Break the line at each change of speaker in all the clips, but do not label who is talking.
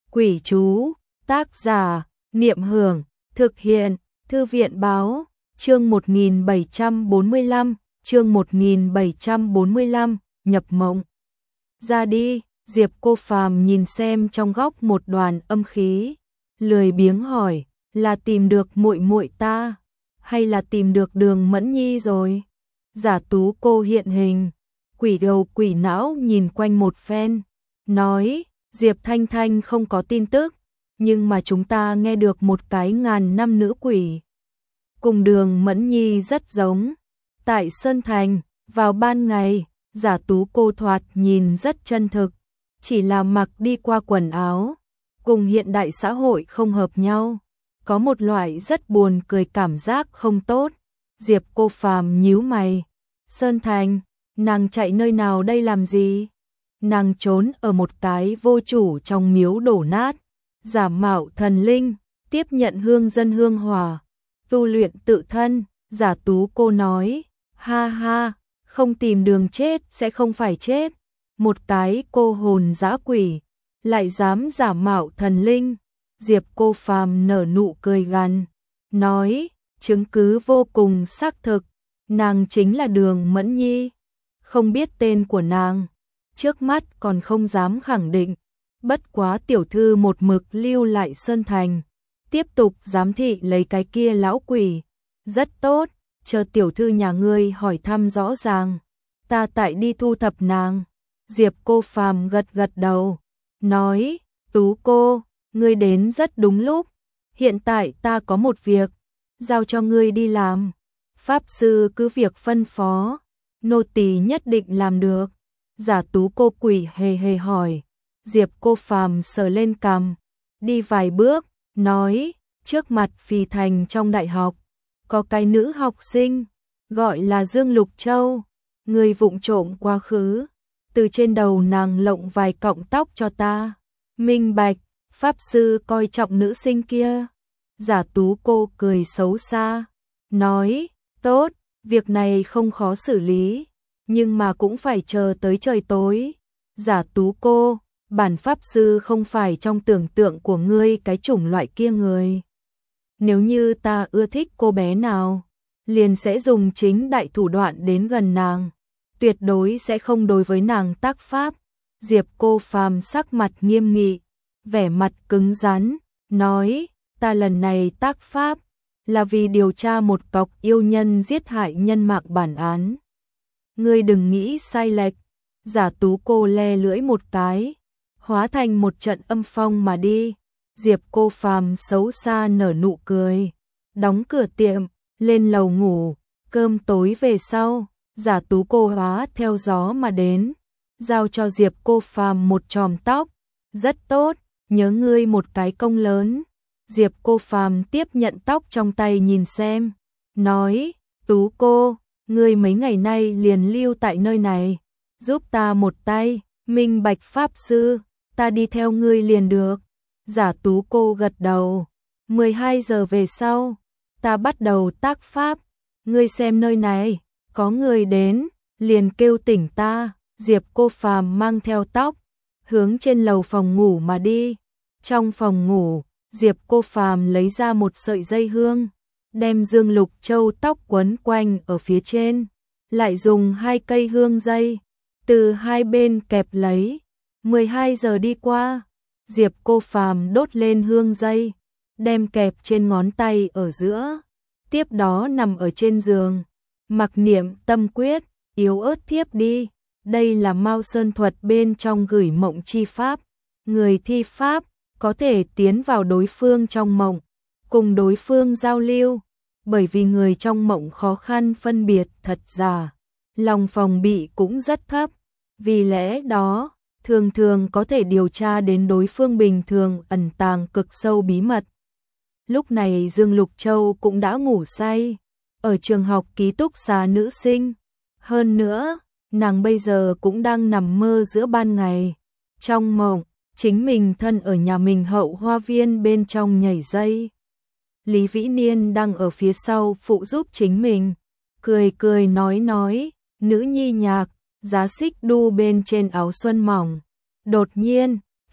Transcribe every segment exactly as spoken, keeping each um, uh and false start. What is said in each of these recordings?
Quỷ chú, tác giả, Niệm Hưởng, thực hiện, Thư viện báo, chương một nghìn bảy trăm bốn mươi lăm, chương một nghìn bảy trăm bốn mươi lăm, nhập mộng. Ra đi, Diệp Cô Phàm nhìn xem trong góc một đoàn âm khí, lười biếng hỏi, là tìm được muội muội ta, hay là tìm được Đường Mẫn Nhi rồi? Giả Tú Cô hiện hình, quỷ đầu quỷ não nhìn quanh một phen, nói, Diệp Thanh Thanh không có tin tức, nhưng mà chúng ta nghe được một cái ngàn năm nữ quỷ. Cùng Đường Mẫn Nhi rất giống. Tại Sơn Thành, vào ban ngày, Giả Tú Cô thoạt nhìn rất chân thực, chỉ là mặc đi qua quần áo, cùng hiện đại xã hội không hợp nhau. Có một loại rất buồn cười cảm giác không tốt. Diệp Cô Phàm nhíu mày. Sơn Thành, nàng chạy nơi nào đây làm gì? Nàng trốn ở một cái vô chủ trong miếu đổ nát, giả mạo thần linh, tiếp nhận hương dân hương hỏa, tu luyện tự thân. Giả Tú Cô nói, ha ha, không tìm đường chết sẽ không phải chết. Một cái cô hồn dã quỷ, lại dám giả mạo thần linh. Diệp Cô Phàm nở nụ cười gằn, nói, chứng cứ vô cùng xác thực, nàng chính là Đường Mẫn Nhi. Không biết tên của nàng, trước mắt còn không dám khẳng định, bất quá tiểu thư một mực lưu lại Sơn Thành, tiếp tục giám thị lấy cái kia lão quỷ. Rất tốt, chờ tiểu thư nhà ngươi hỏi thăm rõ ràng, ta tại đi thu thập nàng. Diệp Cô Phàm gật gật đầu, nói, Tú cô, ngươi đến rất đúng lúc, hiện tại ta có một việc, giao cho ngươi đi làm. Pháp sư cứ việc phân phó, nô tỳ nhất định làm được. Giả Tú Cô quỷ hề hề hỏi. Diệp Cô Phàm sờ lên cằm, đi vài bước, nói, trước mặt Phì Thành trong đại học, có cái nữ học sinh, gọi là Dương Lục Châu, người vụng trộm quá khứ, từ trên đầu nàng lộng vài cọng tóc cho ta. Minh bạch, pháp sư coi trọng nữ sinh kia. Giả Tú Cô cười xấu xa, nói, tốt, việc này không khó xử lý, nhưng mà cũng phải chờ tới trời tối. Giả Tú Cô, bản pháp sư không phải trong tưởng tượng của ngươi cái chủng loại kia người. Nếu như ta ưa thích cô bé nào, liền sẽ dùng chính đại thủ đoạn đến gần nàng, tuyệt đối sẽ không đối với nàng tác pháp. Diệp Cô Phàm sắc mặt nghiêm nghị, vẻ mặt cứng rắn, nói, ta lần này tác pháp là vì điều tra một cọc yêu nhân giết hại nhân mạng bản án. Ngươi đừng nghĩ sai lệch. Giả Tú Cô le lưỡi một cái, hóa thành một trận âm phong mà đi. Diệp Cô Phàm xấu xa nở nụ cười, đóng cửa tiệm, lên lầu ngủ. Cơm tối về sau, Giả Tú Cô hóa theo gió mà đến, giao cho Diệp Cô Phàm một chòm tóc. Rất tốt, nhớ ngươi một cái công lớn. Diệp Cô Phàm tiếp nhận tóc trong tay nhìn xem, nói, Tú cô, ngươi mấy ngày nay liền lưu tại nơi này, giúp ta một tay. Minh bạch pháp sư, ta đi theo ngươi liền được. Giả Tú Cô gật đầu. mười hai giờ về sau, ta bắt đầu tác pháp, ngươi xem nơi này, có người đến, liền kêu tỉnh ta. Diệp Cô Phàm mang theo tóc, hướng trên lầu phòng ngủ mà đi. Trong phòng ngủ, Diệp Cô Phàm lấy ra một sợi dây hương, đem Dương Lục Châu tóc quấn quanh ở phía trên, lại dùng hai cây hương dây từ hai bên kẹp lấy. mười hai giờ đi qua, Diệp Cô Phàm đốt lên hương dây, đem kẹp trên ngón tay ở giữa, tiếp đó nằm ở trên giường, mặc niệm tâm quyết, yếu ớt thiếp đi. Đây là Mao Sơn thuật bên trong gửi mộng chi pháp. Người thi pháp có thể tiến vào đối phương trong mộng, cùng đối phương giao lưu, bởi vì người trong mộng khó khăn phân biệt thật giả, lòng phòng bị cũng rất thấp, vì lẽ đó, thường thường có thể điều tra đến đối phương bình thường ẩn tàng cực sâu bí mật. Lúc này Dương Lục Châu cũng đã ngủ say, ở trường học ký túc xá nữ sinh. Hơn nữa, nàng bây giờ cũng đang nằm mơ giữa ban ngày. Trong mộng, chính mình thân ở nhà mình hậu hoa viên bên trong nhảy dây. Lý Vĩ Niên đang ở phía sau phụ giúp chính mình, cười cười nói nói, nữ nhi nhạc, giá xích đu bên trên áo xuân mỏng. Đột nhiên,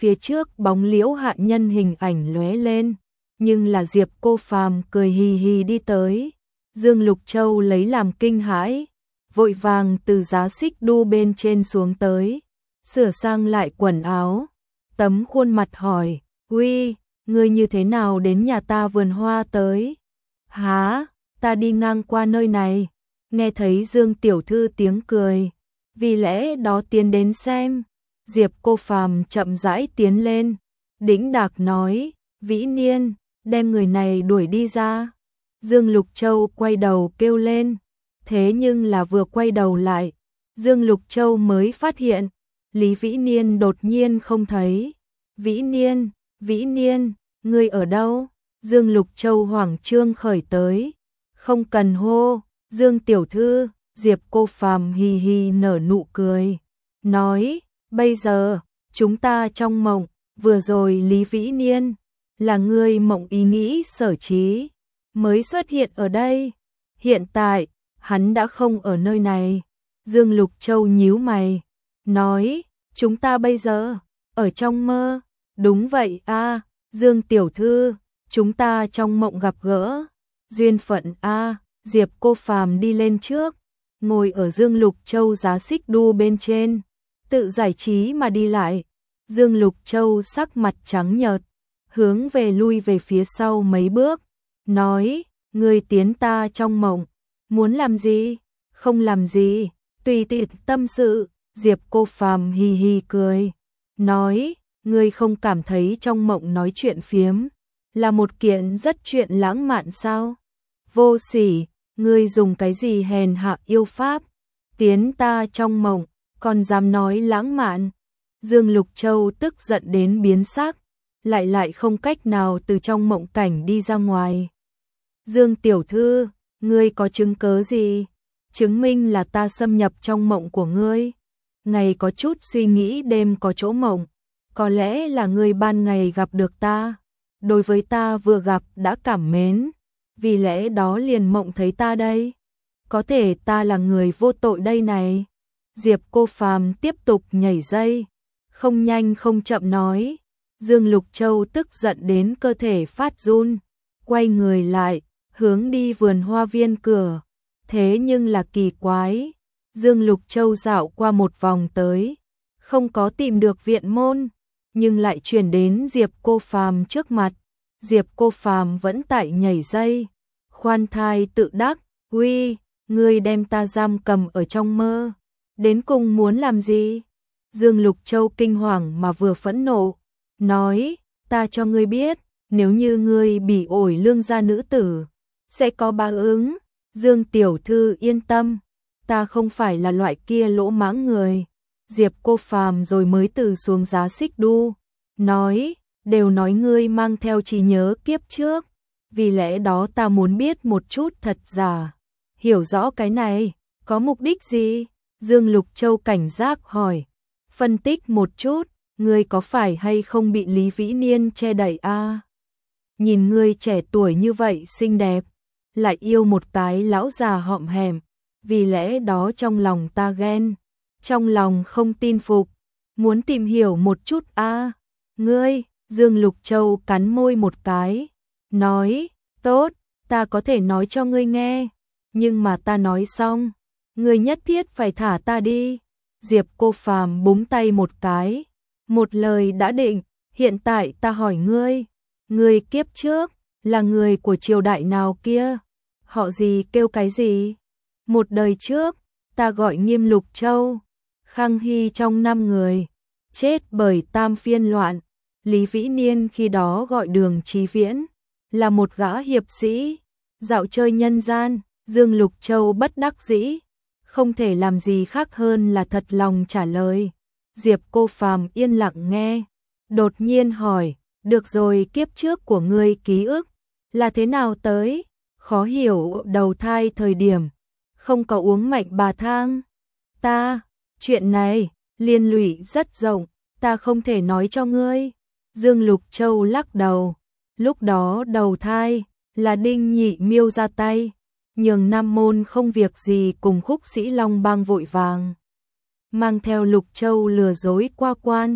phía trước bóng Liễu Hạ Nhân hình ảnh lóe lên, nhưng là Diệp Cô Phàm cười hì hì đi tới. Dương Lục Châu lấy làm kinh hãi, vội vàng từ giá xích đu bên trên xuống tới, sửa sang lại quần áo, tấm khuôn mặt hỏi, "Uy, ngươi như thế nào đến nhà ta vườn hoa tới?" "Hả, ta đi ngang qua nơi này." Nghe thấy Dương tiểu thư tiếng cười, vì lẽ đó tiến đến xem. Diệp Cô Phàm chậm rãi tiến lên, đĩnh đạc nói, "Vĩ Niên, đem người này đuổi đi ra." Dương Lục Châu quay đầu kêu lên, thế nhưng là vừa quay đầu lại, Dương Lục Châu mới phát hiện, Lý Vĩ Niên đột nhiên không thấy. "Vĩ Niên, Vĩ Niên, ngươi ở đâu?" Dương Lục Châu hoảng trương khởi tới. "Không cần hô, Dương tiểu thư." Diệp Cô Phàm hì hì nở nụ cười, nói, "Bây giờ, chúng ta trong mộng, vừa rồi Lý Vĩ Niên, là ngươi mộng ý nghĩ sở trí, mới xuất hiện ở đây. Hiện tại, hắn đã không ở nơi này." Dương Lục Châu nhíu mày, nói, "Chúng ta bây giờ, ở trong mơ." "Đúng vậy a, Dương tiểu thư, chúng ta trong mộng gặp gỡ. Duyên phận a." Diệp Cô Phàm đi lên trước, ngồi ở Dương Lục Châu giá xích đu bên trên, tự giải trí mà đi lại. Dương Lục Châu sắc mặt trắng nhợt, hướng về lui về phía sau mấy bước, nói, "Ngươi tiến ta trong mộng, muốn làm gì?" "Không làm gì, tùy tiện tâm sự." Diệp Cô Phàm hì hì cười, nói, "Ngươi không cảm thấy trong mộng nói chuyện phiếm là một kiện rất chuyện lãng mạn sao? Vô sỉ, ngươi dùng cái gì hèn hạ yêu pháp, tiến ta trong mộng, còn dám nói lãng mạn?" Dương Lục Châu tức giận đến biến sắc, lại lại không cách nào từ trong mộng cảnh đi ra ngoài. "Dương tiểu thư, ngươi có chứng cớ gì chứng minh là ta xâm nhập trong mộng của ngươi?" "Ngày có chút suy nghĩ, đêm có chỗ mộng, có lẽ là ngươi ban ngày gặp được ta, đối với ta vừa gặp đã cảm mến, vì lẽ đó liền mộng thấy ta đây. Có thể ta là người vô tội đây này." Diệp Cô Phàm tiếp tục nhảy dây, không nhanh không chậm nói. Dương Lục Châu tức giận đến cơ thể phát run, quay người lại, hướng đi vườn hoa viên cửa. Thế nhưng là kỳ quái, Dương Lục Châu dạo qua một vòng tới, không có tìm được viện môn, nhưng lại chuyển đến Diệp Cô Phàm trước mặt. Diệp Cô Phàm vẫn tại nhảy dây, khoan thai tự đắc, "Uy, ngươi đem ta giam cầm ở trong mơ, đến cùng muốn làm gì?" Dương Lục Châu kinh hoàng mà vừa phẫn nộ, nói, "Ta cho ngươi biết, nếu như ngươi bị ổi lương gia nữ tử, sẽ có báo ứng. Dương tiểu thư yên tâm, ta không phải là loại kia lỗ mãng người." Diệp Cô Phàm rồi mới từ xuống giá xích đu, nói, "Đều nói ngươi mang theo trí nhớ kiếp trước, vì lẽ đó ta muốn biết một chút thật giả. Hiểu rõ cái này, có mục đích gì?" Dương Lục Châu cảnh giác hỏi, "Phân tích một chút, ngươi có phải hay không bị Lý Vĩ Niên che đậy a? Nhìn ngươi trẻ tuổi như vậy xinh đẹp, lại yêu một cái lão già hõm hèm, vì lẽ đó trong lòng ta ghen, trong lòng không tin phục, muốn tìm hiểu một chút a." "Ngươi?" Dương Lục Châu cắn môi một cái, nói, "Tốt, ta có thể nói cho ngươi nghe, nhưng mà ta nói xong, ngươi nhất thiết phải thả ta đi." Diệp Cô Phàm búng tay một cái, "Một lời đã định, hiện tại ta hỏi ngươi, ngươi kiếp trước là người của triều đại nào kia? Họ gì kêu cái gì?" "Một đời trước, ta gọi Nghiêm Lục Châu, Khang Hy trong năm người, chết bởi tam phiên loạn. Lý Vĩ Niên khi đó gọi Đường Chí Viễn, là một gã hiệp sĩ, dạo chơi nhân gian." Dương Lục Châu bất đắc dĩ, không thể làm gì khác hơn là thật lòng trả lời. Diệp Cô Phàm yên lặng nghe, đột nhiên hỏi, "Được rồi, kiếp trước của ngươi ký ức là thế nào tới?" "Khó hiểu, đầu thai thời điểm không có uống mạnh bà thang." "Ta, chuyện này liên lụy rất rộng, ta không thể nói cho ngươi." Dương Lục Châu lắc đầu, "Lúc đó đầu thai là Đinh Nhị Miêu ra tay, nhường Nam Môn không việc gì cùng Khúc Sĩ Long Bang vội vàng mang theo Lục Châu lừa dối qua quan,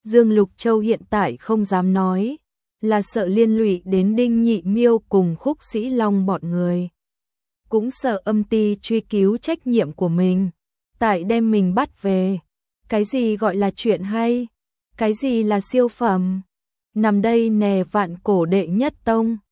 Dương Lục Châu hiện tại không dám nói, là sợ liên lụy đến Đinh Nhị Miêu cùng Khúc Sĩ Long bọn người. Cũng sợ âm ty truy cứu trách nhiệm của mình, tại đem mình bắt về. Cái gì gọi là chuyện hay? Cái gì là siêu phẩm? Nằm đây nè vạn cổ đệ nhất tông.